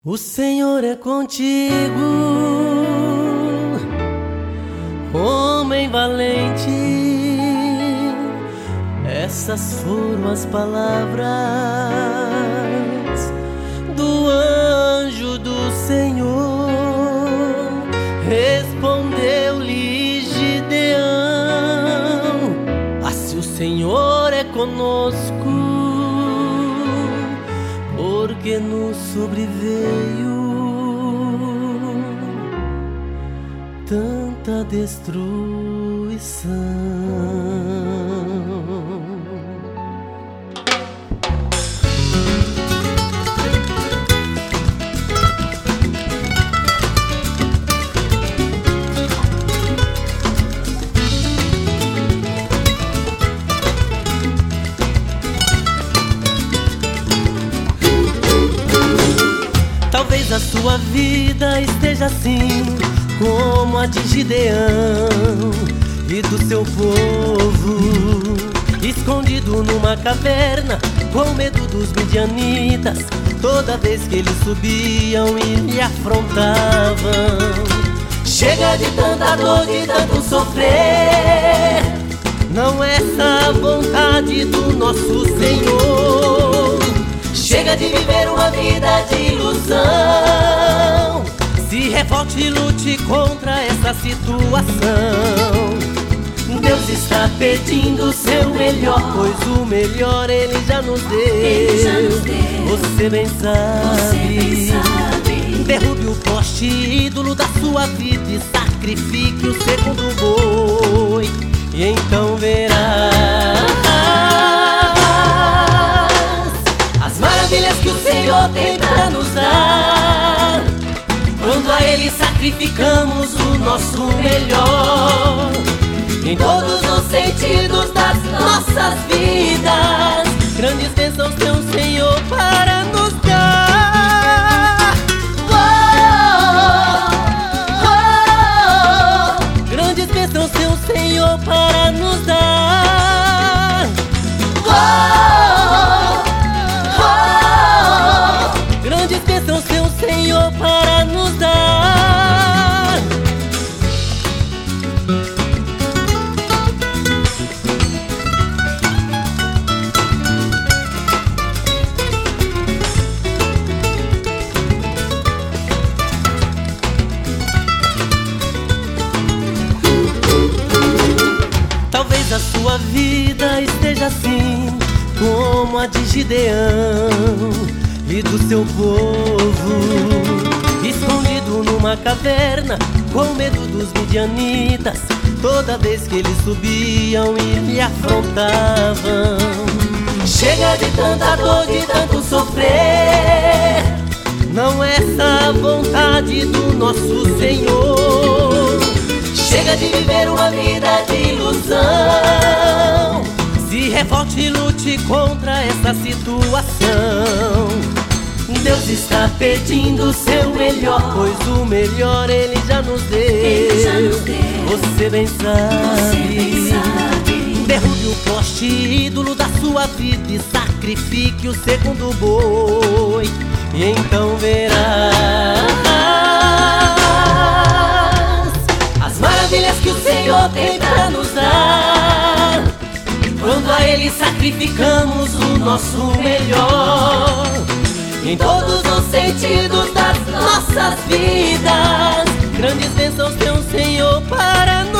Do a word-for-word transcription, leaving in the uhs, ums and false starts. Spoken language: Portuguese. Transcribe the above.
O Senhor é contigo, homem valente. Essas foram as palavras do anjo do Senhor. Respondeu-lhe Gideão: ah, se o Senhor é conosco, porque nos sobreveio tanta destruição. Talvez a sua vida esteja assim como a de Gideão e do seu povo, escondido numa caverna, com medo dos midianitas, toda vez que eles subiam e lhe afrontavam. Chega de tanta dor, de tanto sofrer, não é essa a vontade do nosso Senhor. Chega de viver uma vida de ilusão. Se revolte e lute contra essa situação. Deus está pedindo o seu melhor, pois o melhor Ele já nos deu. Ele já nos deu. Você bem sabe. Você bem sabe. Derrube o poste ídolo da sua vida e sacrifique o segundo boi, e então verás maravilhas que o Senhor tem pra nos dar. Quando a Ele sacrificamos o nosso melhor, em todos os sentidos das nossas vidas, grandes bênçãos tem o Senhor para nos dar. Oh, oh, oh. Grandes bênçãos tem o Senhor para nos dar. Oh, grandes bênçãos tem o Senhor para nos dar. Talvez a sua vida esteja assim como a de Gideão e do seu povo, escondido numa caverna, com medo dos midianitas, toda vez que eles subiam e lhe afrontavam. Chega de tanta dor, de tanto sofrer, não é essa a vontade do nosso Senhor. Chega de viver uma vida de ilusão. Se revolte e lute contra essa situação. Deus está pedindo o seu melhor, pois o melhor Ele já nos deu. Ele já nos deu. Você bem sabe. Você bem sabe. Derrube o poste ídolo da sua vida e sacrifique o segundo boi, e então verás as maravilhas que o Senhor tem pra nos dar. Quando a Ele sacrificamos o nosso melhor, em todos os sentidos das nossas vidas, grandes bênçãos tem o Senhor para nos